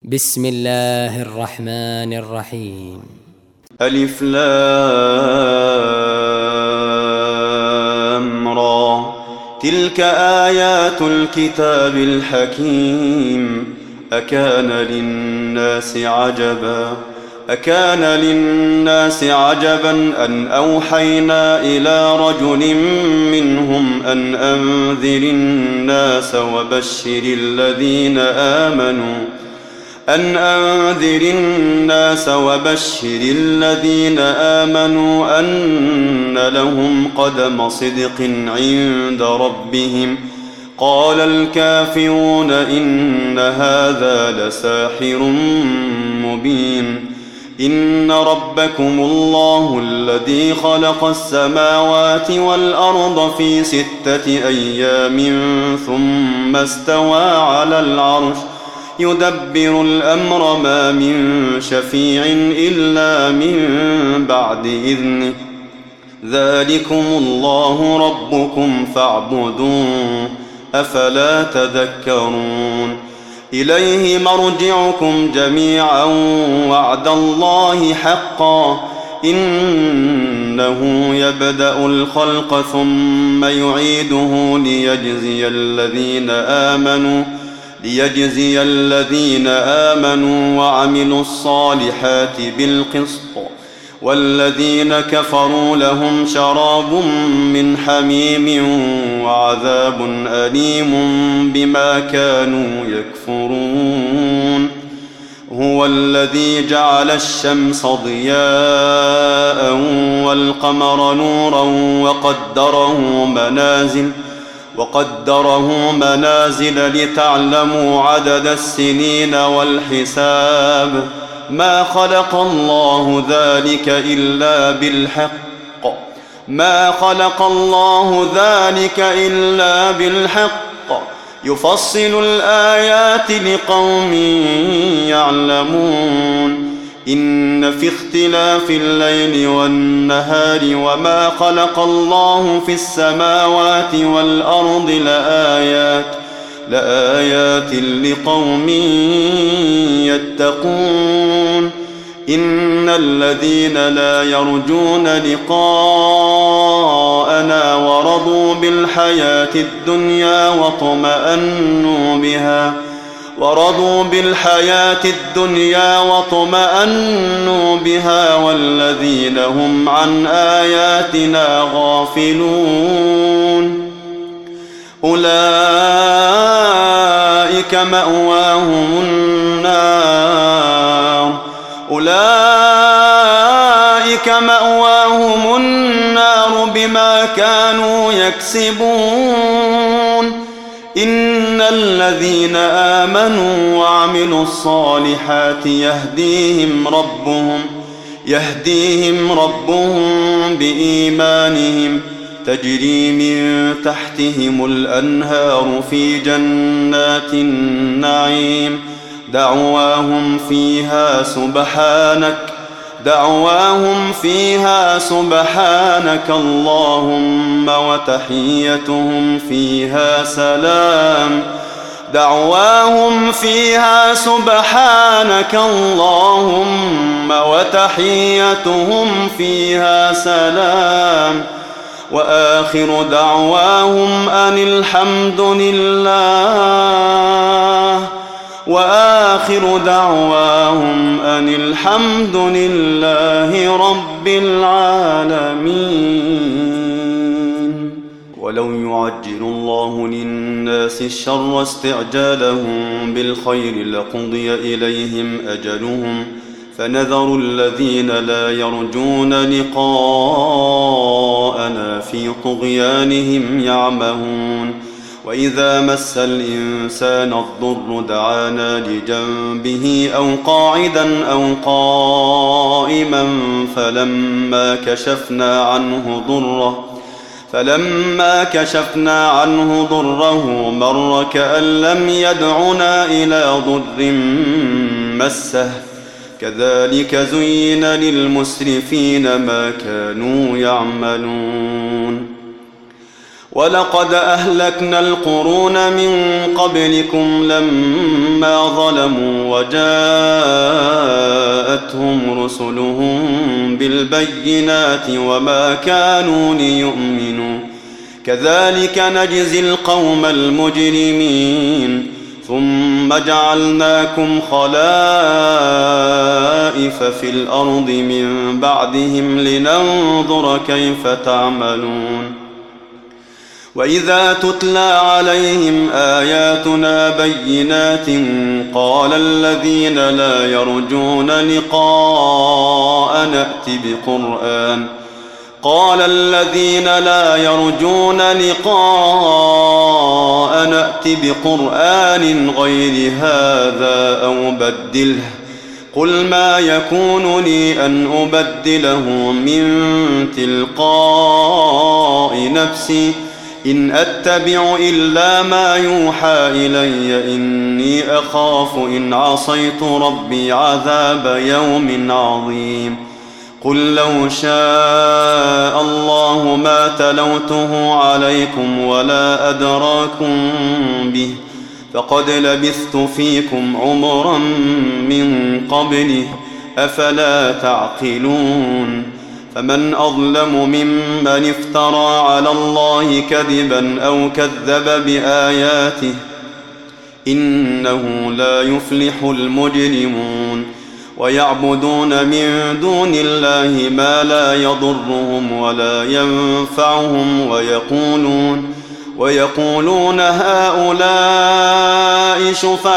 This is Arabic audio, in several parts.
بسم الله الرحمن الرحيم. ألف لام را، تلك آيات الكتاب الحكيم. أكان للناس عجبا أن أوحينا إلى رجل منهم أن أنذر الناس وبشر الذين آمنوا أن لهم قدم صدق عند ربهم. قال الكافرون إن هذا لساحر مبين. إن ربكم الله الذي خلق السماوات والأرض في 6 أيام ثم استوى على العرش يدبر الأمر، ما من شفيع إلا من بعد إذنه. ذلكم الله ربكم فاعبدوه، أفلا تذكرون. إليه مرجعكم جميعا وعد الله حقا، إنه يبدأ الخلق ثم يعيده ليجزي الذين آمنوا وعملوا الصالحات بالقسط، والذين كفروا لهم شراب من حميم وعذاب أليم بما كانوا يكفرون. هو الذي جعل الشمس ضياء والقمر نورا وقدره منازل لتعلموا عدد السنين والحساب. ما خلق الله ذلك إلا بالحق، يفصل الآيات لقوم يعلمون. إن في اختلاف الليل والنهار وما خلق الله في السماوات والأرض لآيات لقوم يتقون. إن الذين لا يرجون لقاءنا ورضوا بالحياة الدنيا واطمأنوا بها والذين هم عن آياتنا غافلون أولئك مأواهم النار بما كانوا يكسبون. إن الذين آمنوا وعملوا الصالحات يهديهم ربهم بإيمانهم، تجري من تحتهم الأنهار في جنات النعيم. دعواهم فيها سبحانك اللهم وتحيتهم فيها سلام. وآخر دعواهم أن الحمد لله رب العالمين. ولو يعجل الله للناس الشر استعجالهم بالخير لقضي إليهم أجلهم، فنذر الذين لا يرجون لقاءنا في طغيانهم يعمهون. وإذا مس الإنسان الضر دعانا لجنبه أو قاعدا أو قائما، فلما كشفنا عنه ضره مر كأن لم يدعنا إلى ضر مسه. كذلك زين للمسرفين ما كانوا يعملون. ولقد أهلكنا القرون من قبلكم لما ظلموا وجاءتهم رسلهم بالبينات وما كانوا ليؤمنوا كذلك نجزي القوم المجرمين ثم جعلناكم خلائف في الأرض من بعدهم لننظر كيف تعملون وإذا تتلى عليهم آياتنا بينات قال الذين لا يرجون لقاء نأت بقرآن غير هذا أو بدله قل ما يكون لي أن أبدله من تلقاء نفسي إن أتبع إلا ما يوحى إلي إني أخاف إن عصيت ربي عذاب يوم عظيم قل لو شاء الله ما تلوته عليكم ولا أدراكم به فقد لبثت فيكم عمرا من قبله أفلا تعقلون فمن أظلم ممن افترى على الله كذبا أو كذب بآياته إنه لا يفلح المجرمون ويعبدون من دون الله ما لا يضرهم ولا ينفعهم ويقولون هؤلاء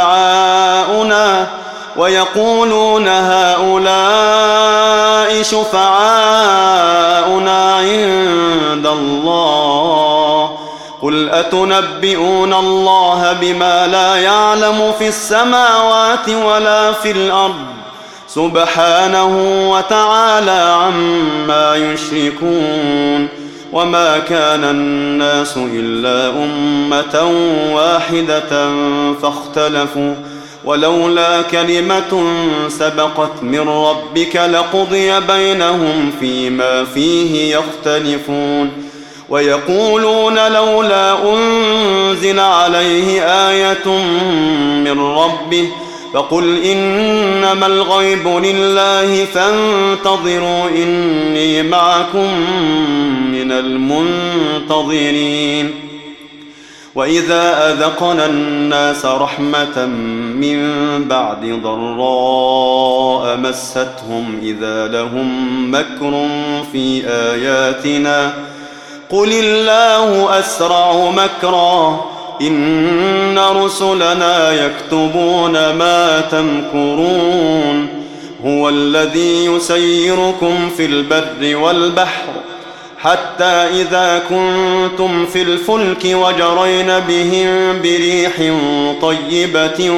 شفعاؤنا عند الله قل أتنبئون الله بما لا يعلم في السماوات ولا في الأرض سبحانه وتعالى عما يشركون وما كان الناس إلا أمة واحدة فاختلفوا ولولا كلمة سبقت من ربك لقضي بينهم فيما فيه يختلفون ويقولون لولا أنزل عليه آية من ربه فقل إنما الغيب لله فانتظروا إني معكم من المنتظرين وإذا أذقنا الناس رحمة من بعد ضراء مستهم إذا لهم مكر في آياتنا قل الله أسرع مكرا إن رسلنا يكتبون ما تمكرون هو الذي يسيركم في البر والبحر حتى إذا كنتم في الفلك وجرين بهم بريح طيبة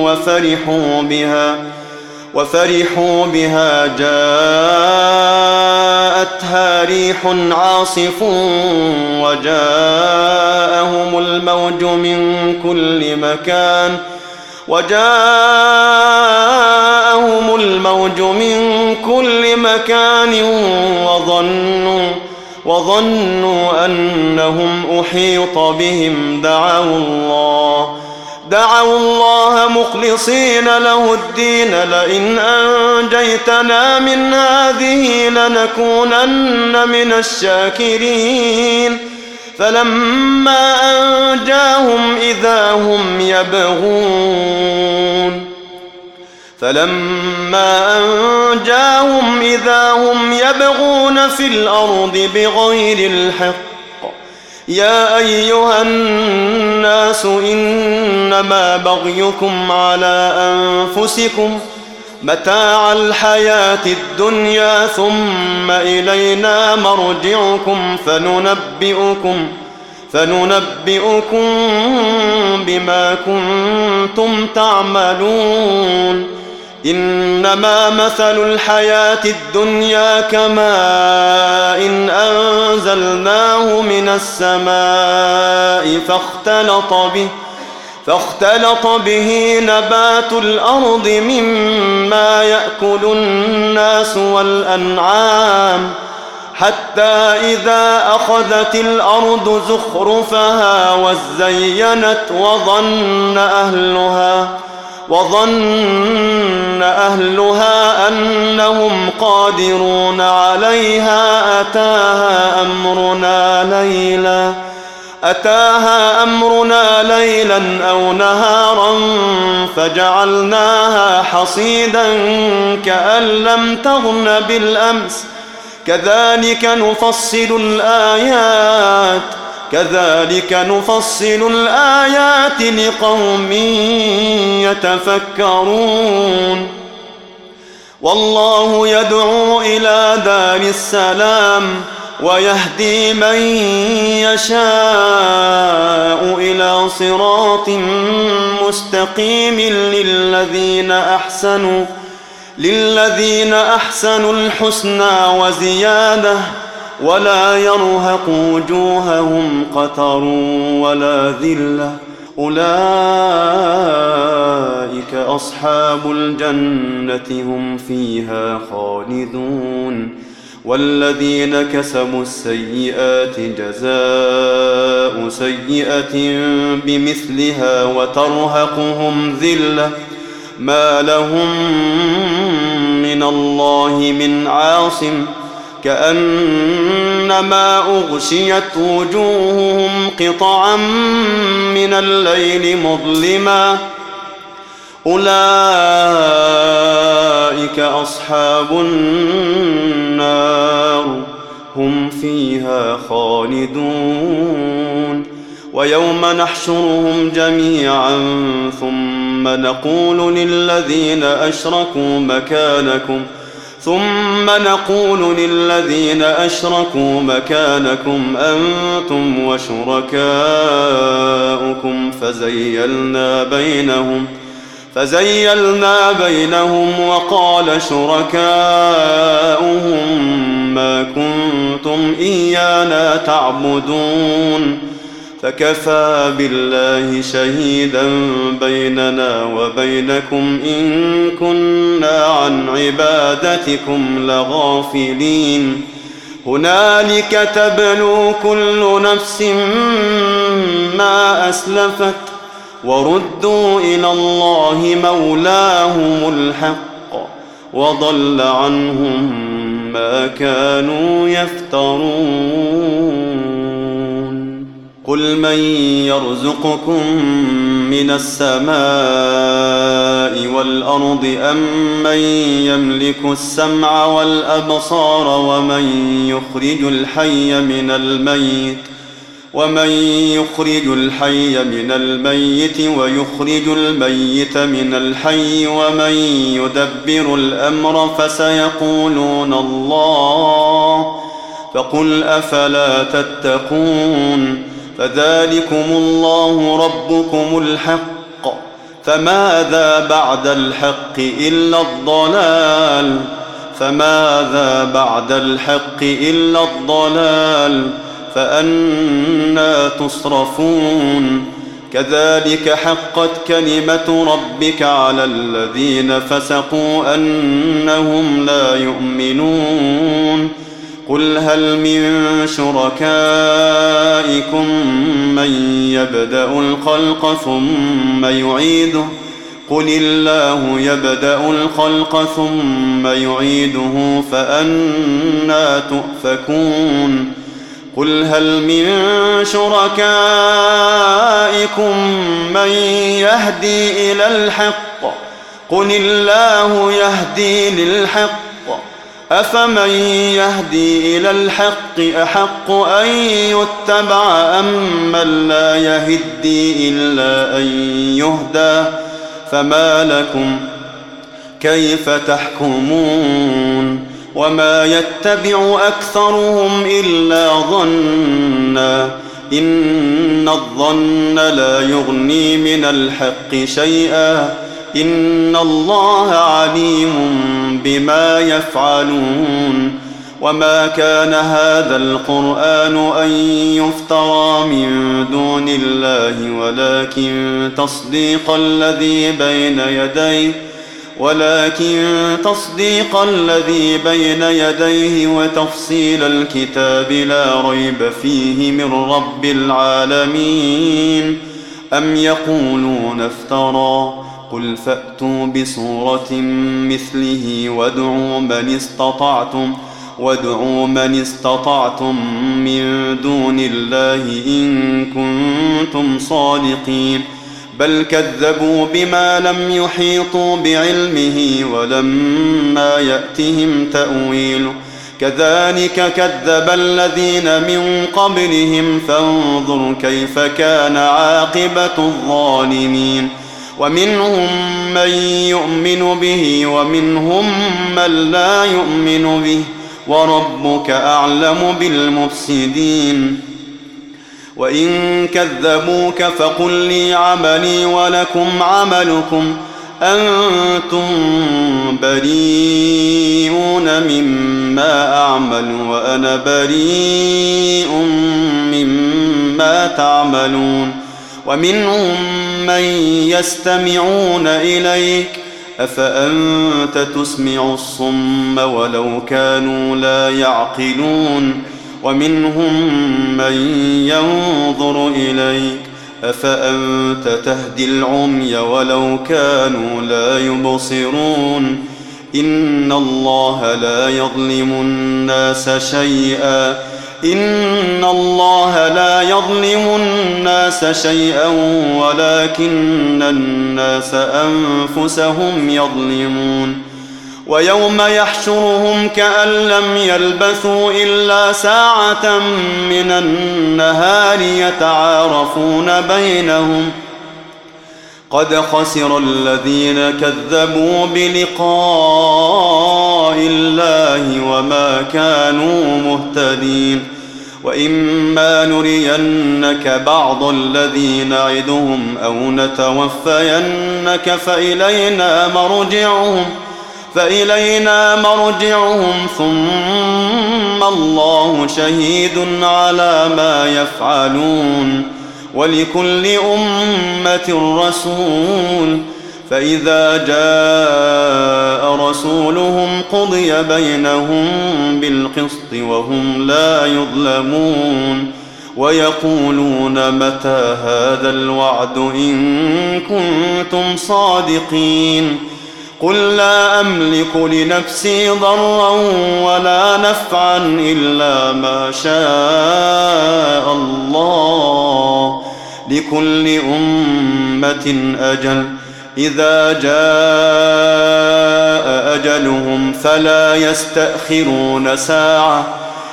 وفرحوا بها جاءتها ريح عاصف وجاءهم الموج من كل مكان وظنوا أنهم أحيط بهم دعوا الله مخلصين له الدين لئن أنجيتنا من هذه لنكونن من الشاكرين فلما أنجاهم إذا هم يبغون في الأرض بغير الحق يا أيها الناس إنما بغيكم على أنفسكم متاع الحياة الدنيا ثم إلينا مرجعكم فننبئكم بما كنتم تعملون إنما مثل الحياة الدنيا كماء إن أنزلناه من السماء فاختلط به نبات الأرض مما يأكل الناس والأنعام حتى إذا أخذت الأرض زخرفها وزينت وظن أهلها أنهم قادرون عليها أتاها أمرنا ليلا أو نهارا فجعلناها حصيدا كأن لم تغن بالأمس كذلك نفصل الآيات لقوم يتفكرون والله يدعو إلى دار السلام ويهدي من يشاء إلى صراط مستقيم للذين أحسنوا الحسنى وزيادة ولا يرهق وجوههم قتر ولا ذلة أولئك أصحاب الجنة هم فيها خالدون والذين كسبوا السيئات جزاء سيئة بمثلها وترهقهم ذلة ما لهم من الله من عاصم كأنما أغشيت وجوههم قطعا من الليل مظلما أولئك أصحاب النار هم فيها خالدون ويوم نحشرهم جميعا ثم نقول للذين أشركوا مكانكم أنتم وشركاؤكم فزيلنا بينهم وقال شركاؤهم ما كنتم إيانا تعبدون فكفى بالله شهيدا بيننا وبينكم إن كنا عن عبادتكم لغافلين هنالك تبلو كل نفس ما أسلفت وردوا إلى الله مولاهم الحق وضل عنهم ما كانوا يفترون قل من يرزقكم من السماء والأرض أم من يملك السمع والأبصار ومن يخرج الحي من الميت ويخرج الميت من الحي ومن يدبر الأمر فسيقولون الله فقل أفلا تتقون فذلكم الله ربكم الحق فماذا بعد الحق إلا الضلال فأنى تصرفون كذلك حقت كلمة ربك على الذين فسقوا أنهم لا يؤمنون قل هل من شركائكم من يبدأ الخلق ثم يعيده قل الله يبدأ الخلق ثم يعيده فأنى تؤفكون قل هل من شركائكم من يهدي إلى الحق قل الله يهدي للحق أفمن يهدي إلى الحق أحق أن يتبع أم من لا يهدي إلا أن يهدى فما لكم كيف تحكمون وما يتبع أكثرهم إلا ظنا إن الظن لا يغني من الحق شيئا إن الله عليم بما يفعلون وما كان هذا القرآن أن يفترى من دون الله ولكن ولكن تصديق الذي بين يديه وتفصيل الكتاب لا ريب فيه من رب العالمين. أم يقولون افترى قل فأتوا بسورة مثله وادعوا من استطعتم من دون الله إن كنتم صادقين. بل كذبوا بما لم يحيطوا بعلمه ولما يأتهم تأويله كذلك كذب الذين من قبلهم فانظر كيف كان عاقبة الظالمين. ومنهم من يؤمن به ومنهم من لا يؤمن به وربك أعلم بالمفسدين. وإن كذبوك فقل لي عملي ولكم عملكم أنتم بريئون مما أعمل وأنا بريء مما تعملون. ومنهم من يستمعون إليك أفأنت تسمع الصم ولو كانوا لا يعقلون. ومنهم من ينظر إليك أفأنت تهدي العمي ولو كانوا لا يبصرون. إن الله لا يظلم الناس شيئا ولكن الناس أنفسهم يظلمون. ويوم يحشرهم كأن لم يلبثوا إلا ساعة من النهار يتعارفون بينهم قد خسر الذين كذبوا بلقاء الله وما كانوا مهتدين. وإما نرينك بعض الذي نعدهم أو نتوفينك فإلينا مرجعهم ثم الله شهيد على ما يفعلون. ولكل أمة رسول فإذا جاء رسولهم قضي بينهم بالقسط وهم لا يظلمون. ويقولون متى هذا الوعد إن كنتم صادقين. قل لا أملك لنفسي ضرا ولا نفعا إلا ما شاء الله. لكل أمة أجل إذا جاء أجلهم فلا يستأخرون ساعة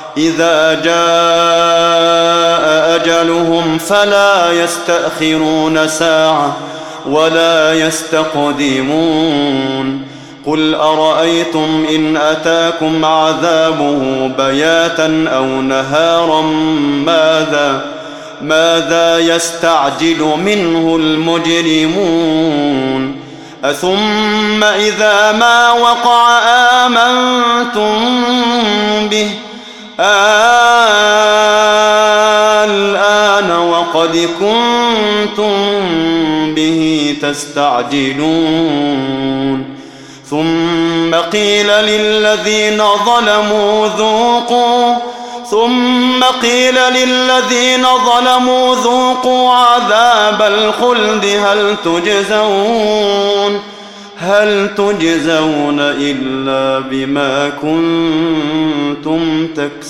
ولا يستقدمون. قل أرأيتم إن أتاكم عذابه بياتا أو نهارا ماذا يستعجل منه المجرمون. أثم إذا ما وقع آمنتم به الآن وقد كنتم به تستعجلون. ثم قيل للذين ظلموا ذوقوا عذاب الخلد هل تجزون إلا بما كنتم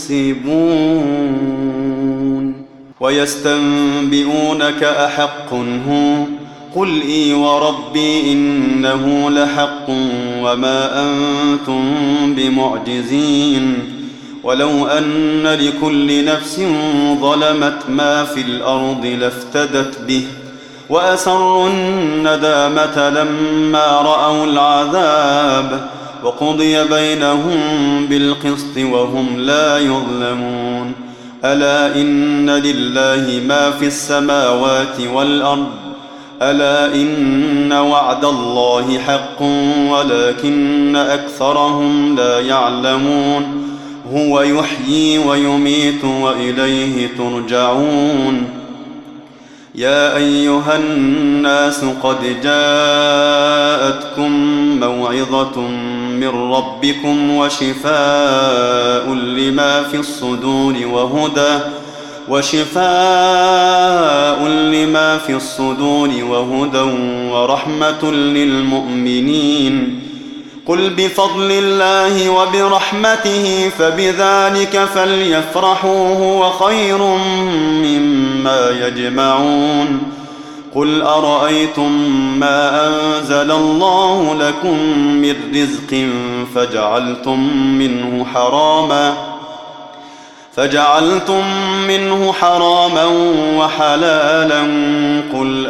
تكسبون. ويستنبئونك أحق هو قل إي وربي إنه لحق وما أنتم بمعجزين. ولو أن لكل نفس ظلمت ما في الأرض لافتدت به وأسروا الندامة لما رأوا العذاب وقضي بينهم بالقسط وهم لا يظلمون. ألا إن لله ما في السماوات والأرض ألا إن وعد الله حق ولكن أكثرهم لا يعلمون. هو يحيي ويميت وإليه ترجعون. يا أيها الناس قد جاءتكم موعظة موعظة من ربكم وشفاء لما في الصدور وهدى ورحمة للمؤمنين. قل بفضل الله وبرحمته فبذلك فليفرحوا هو خير مما يجمعون. قل أرأيتم ما أنزل الله لكم من رزق فجعلتم منه حراما وحلالا، قل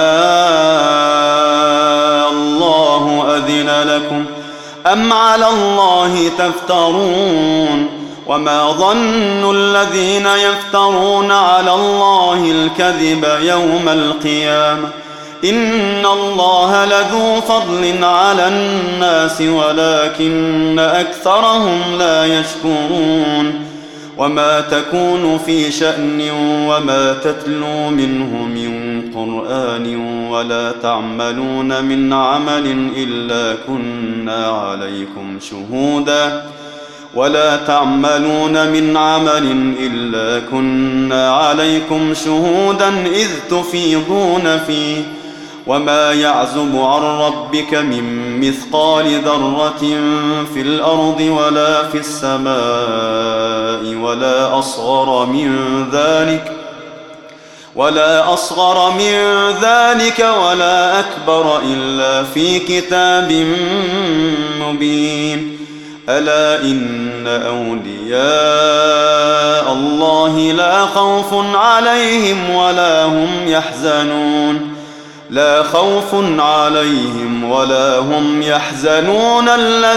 الله أذن لكم أم على الله تفترون؟ وما ظن الذين يفترون على الله الكذب يوم القيامة؟ إن الله لذو فضل على الناس ولكن أكثرهم لا يشكرون. وما تكون في شأن وما تتلو منه من قرآن ولا تعملون من عمل إلا كنا عليكم شهودا إذ تفيضون فيه. وما يعزب عن ربك من مثقال ذرة في الأرض ولا في السماء ولا أصغر من ذلك ولا أكبر إلا في كتاب مبين. ألا إن أولياء الله لا خوف عليهم ولا هم يحزنون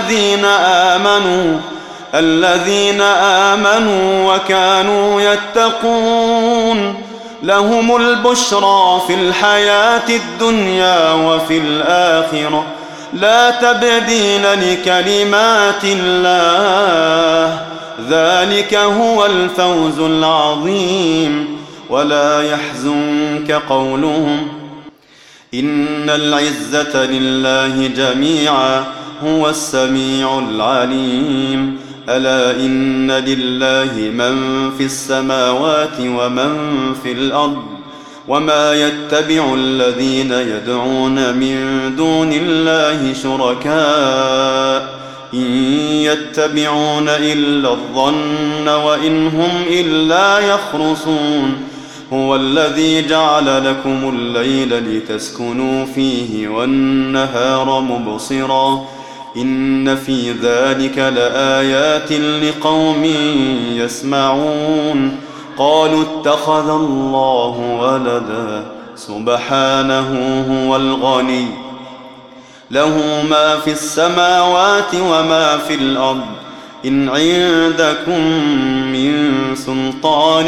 الذين آمنوا وكانوا يتقون. لهم البشرى في الحياة الدنيا وفي الآخرة لا تبديل لكلمات الله، ذلك هو الفوز العظيم. ولا يحزنك قولهم إن العزة لله جميعا هو السميع العليم. ألا إن لله من في السماوات ومن في الأرض. وما يتبع الذين يدعون من دون الله شركاء إن يتبعون إلا الظن وإن هم إلا يخرصون. هو الذي جعل لكم الليل لتسكنوا فيه والنهار مبصرا إن في ذلك لآيات لقوم يسمعون. قالوا اتخذ الله ولدا سبحانه هو الغني له ما في السماوات وما في الأرض إن عندكم من سلطان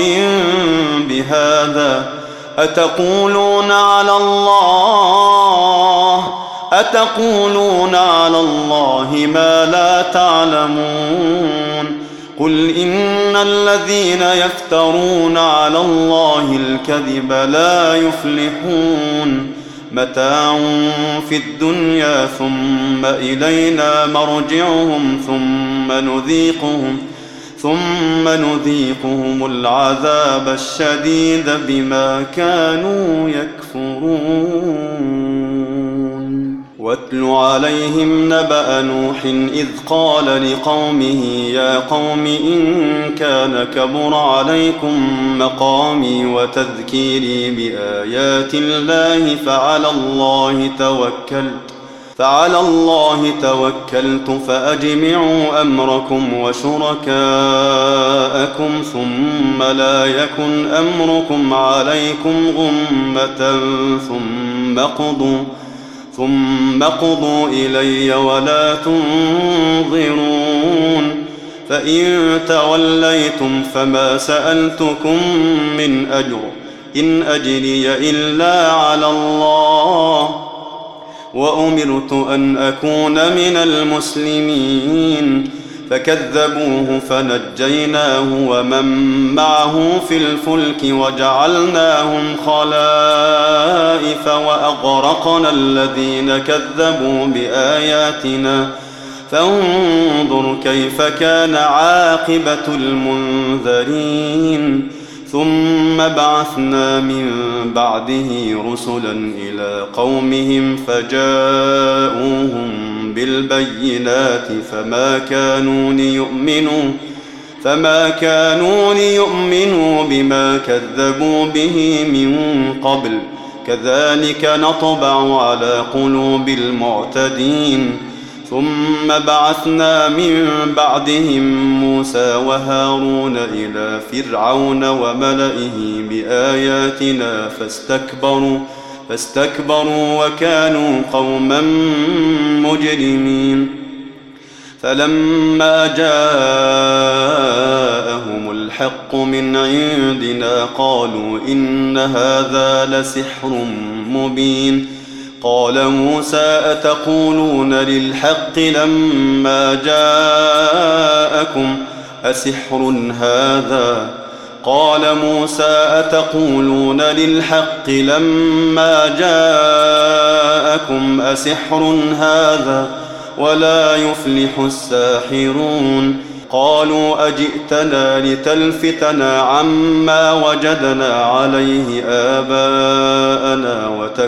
بهذا أتقولون على الله ما لا تعلمون. قل إن الذين يفترون على الله الكذب لا يفلحون. متاع في الدنيا ثم إلينا مرجعهم ثم نذيقهم العذاب الشديد بما كانوا يكفرون. واتل عليهم نبأ نوح إذ قال لقومه يا قوم إن كان كبر عليكم مقامي وتذكيري بآيات الله فعلى الله توكلت فأجمعوا أمركم وشركاءكم ثم لا يكن أمركم عليكم غمة ثم قضوا إلي ولا تنظرون. فإن توليتم فما سألتكم من أجر إن أجري إلا على الله وأمرت أن أكون من المسلمين. فكذبوه فنجيناه ومن معه في الفلك وجعلناهم خلائف وأغرقنا الذين كذبوا بآياتنا فانظر كيف كان عاقبة المنذرين ثم بعثنا من بعده رسلا إلى قومهم فجاءوهم بالبينات فما كانوا ليؤمنوا بما كذبوا به من قبل كذلك نطبع على قلوب المعتدين ثم بعثنا من بعدهم موسى وهارون إلى فرعون وملئه بآياتنا فاستكبروا وكانوا قوما مجرمين فلما جاءهم الحق من عندنا قالوا إن هذا لسحر مبين قال موسى أتقولون للحق لما جاءكم أسحر هذا ولا يفلح الساحرون قالوا أجئتنا لتلفتنا عما وجدنا عليه آباءنا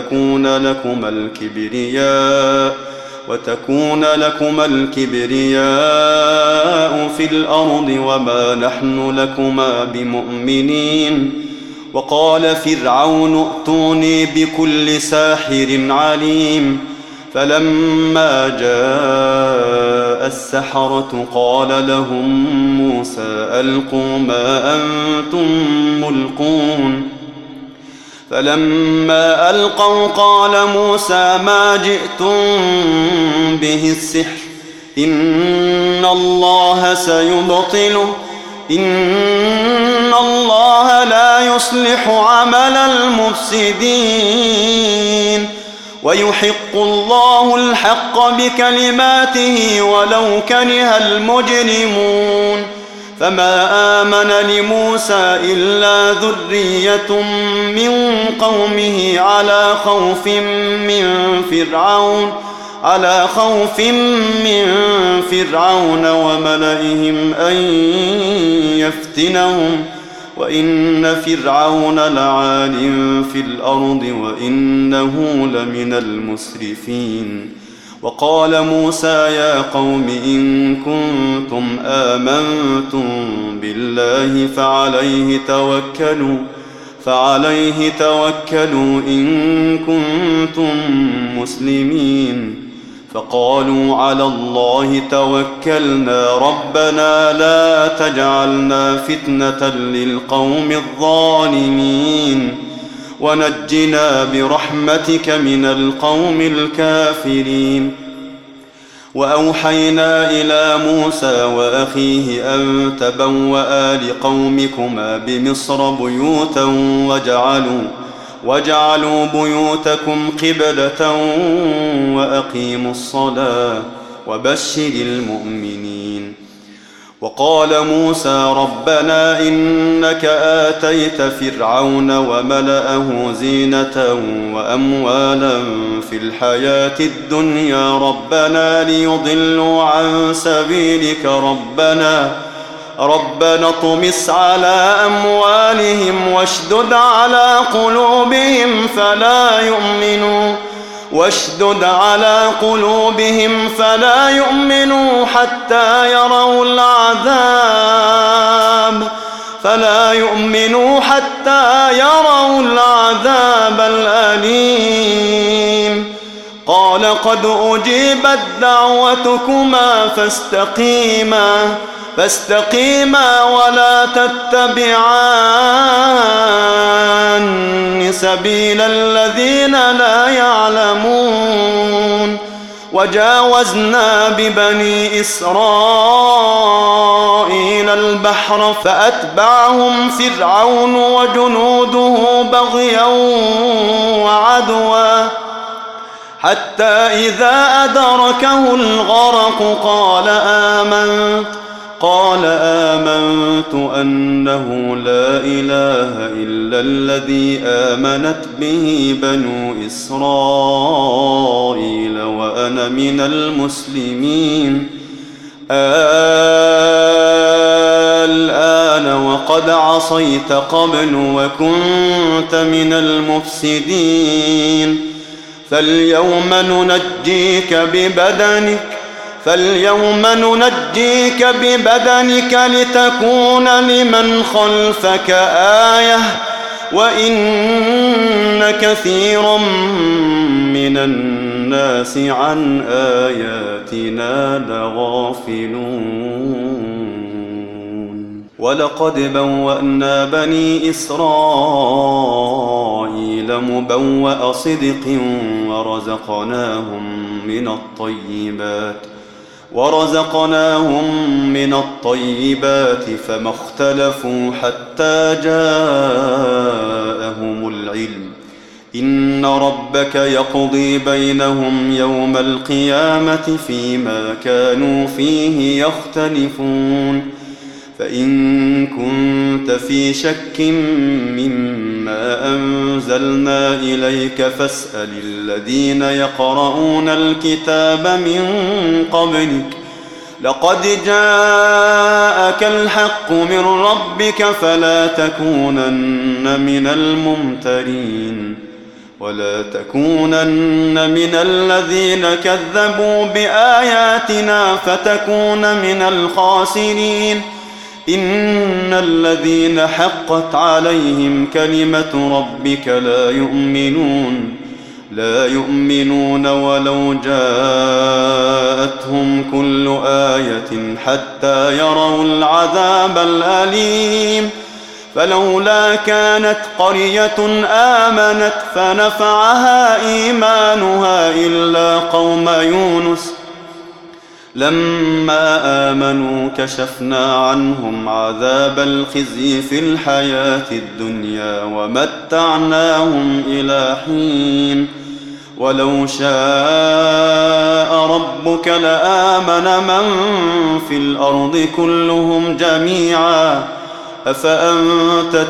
وتكون لكما الكبرياء في الأرض وما نحن لكما بمؤمنين وقال فرعون ائتوني بكل ساحر عليم فلما جاء السحرة قال لهم موسى ألقوا ما أنتم ملقون فلما ألقوا قال موسى ما جئتم به السحر إن الله سيبطله إن الله لا يصلح عمل المفسدين ويحق الله الحق بكلماته ولو كره المجرمون فما آمن لموسى إلا ذرية من قومه على خوف من فرعون وملئهم أن يفتنهم وإن فرعون لعال في الأرض وإنه لمن المسرفين وقال موسى يا قوم إن كنتم آمنتم بالله فعليه توكلوا إن كنتم مسلمين فقالوا على الله توكلنا ربنا لا تجعلنا فتنة للقوم الظالمين ونجنا برحمتك من القوم الكافرين وأوحينا إلى موسى وأخيه أن تبوأ لقومكما بمصر بيوتا واجعلوا بيوتكم قبلة وأقيموا الصلاة وبشر المؤمنين وقال موسى ربنا إنك آتيت فرعون وملأه زينة وأموالا في الحياة الدنيا ربنا ليضلوا عن سبيلك ربنا اطمس على أموالهم واشدد على قلوبهم فلا يؤمنوا حتى يروا العذاب الأليم قال قد أجيبت دعوتكما فاستقيما ولا تتبعان سبيل الذين لا يعلمون وجاوزنا ببني إسرائيل البحر فأتبعهم فرعون وجنوده بغيا وعدوا حتى إذا أدركه الغرق قال آمنت أنه لا إله إلا الذي آمنت به بنو إسرائيل وأنا من المسلمين. الآن وقد عصيت قبل وكنت من المفسدين. فاليوم ننجيك ببدنك لتكون لمن خلفك آية وإن كثيرا من الناس عن آياتنا لغافلون. ولقد بوأنا بني إسرائيل مبوأ صدق ورزقناهم من الطيبات فما اختلفوا حتى جاءهم العلم. إن ربك يقضي بينهم يوم القيامة فيما كانوا فيه يختلفون. فإن كنت في شك مما أنزلنا إليك فاسأل الذين يقرؤون الكتاب من قبلك لقد جاءك الحق من ربك فلا تكونن من الممترين ولا تكونن من الذين كذبوا بآياتنا فتكون من الخاسرين. إن الذين حقت عليهم كلمة ربك لا يؤمنون ولو جاءتهم كل آية حتى يروا العذاب الأليم. فلولا كانت قرية آمنت فنفعها إيمانها إلا قوم يونس لما آمنوا كشفنا عنهم عذاب الخزي في الحياة الدنيا ومتعناهم إلى حين. ولو شاء ربك لآمن من في الأرض كلهم جميعا أفأنت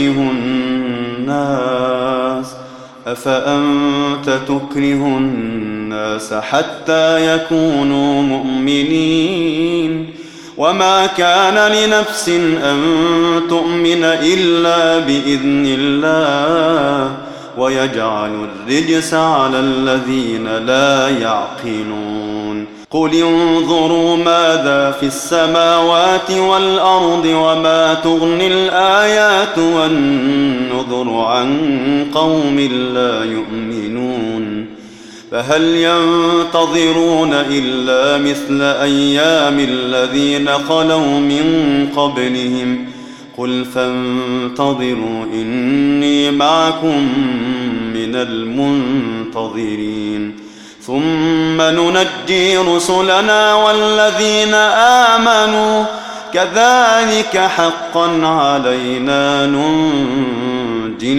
تكره الناس حتى يكونوا مؤمنين. وما كان لنفس أن تؤمن إلا بإذن الله ويجعل الرجس على الذين لا يعقلون. قل انظروا ماذا في السماوات والأرض وما تغني الآيات والنذر عن قوم لا يؤمنون. فهل ينتظرون إلا مثل أيام الذين خلوا من قبلهم قل فانتظروا إني معكم من المنتظرين. ثم ننجي رسلنا والذين آمنوا كذلك حقا علينا ننجي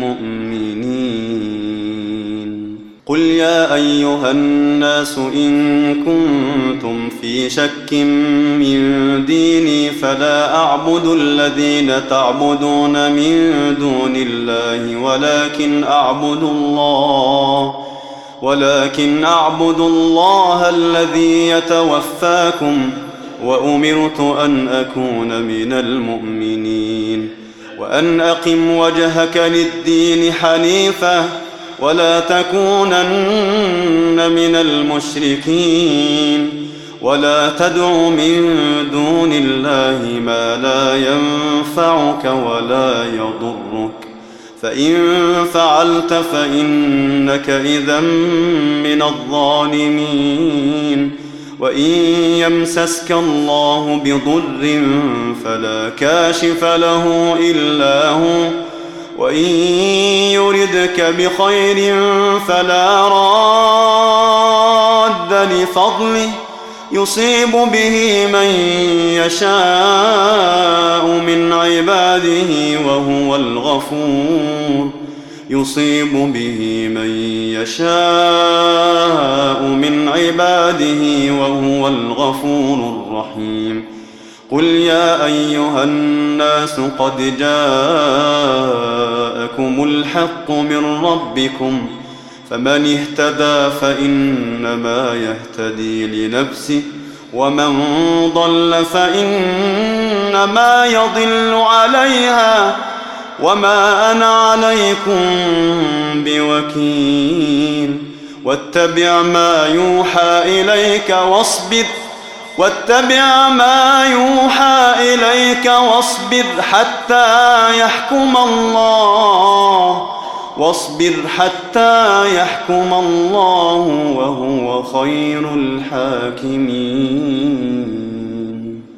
المؤمنين. قل يا أيها الناس إن كنتم في شك من ديني فلا أعبد الذين تعبدون من دون الله ولكن أعبد الله الذي يتوفاكم وأمرت أن أكون من المؤمنين وأن أقم وجهك للدين حنيفا ولا تكونن من المشركين ولا تدع من دون الله ما لا ينفعك ولا يضرك فإن فعلت فإنك إذا من الظالمين. وإن يمسسك الله بضر فلا كاشف له إلا هو وإن يردك بخير فلا راد لفضله يصيب به من يشاء من عباده وهو الغفور. يصيب به من يشاء من عباده وهو الغفور الرحيم. قل يا أيها الناس قد جاءكم الحق من ربكم فمن اهتدى فإنما يهتدي لنفسه ومن ضل فإنما يضل عليها وما أنا عليكم بوكيل. واتبع ما يوحى إليك واصبر حتى يحكم الله وهو خير الحاكمين.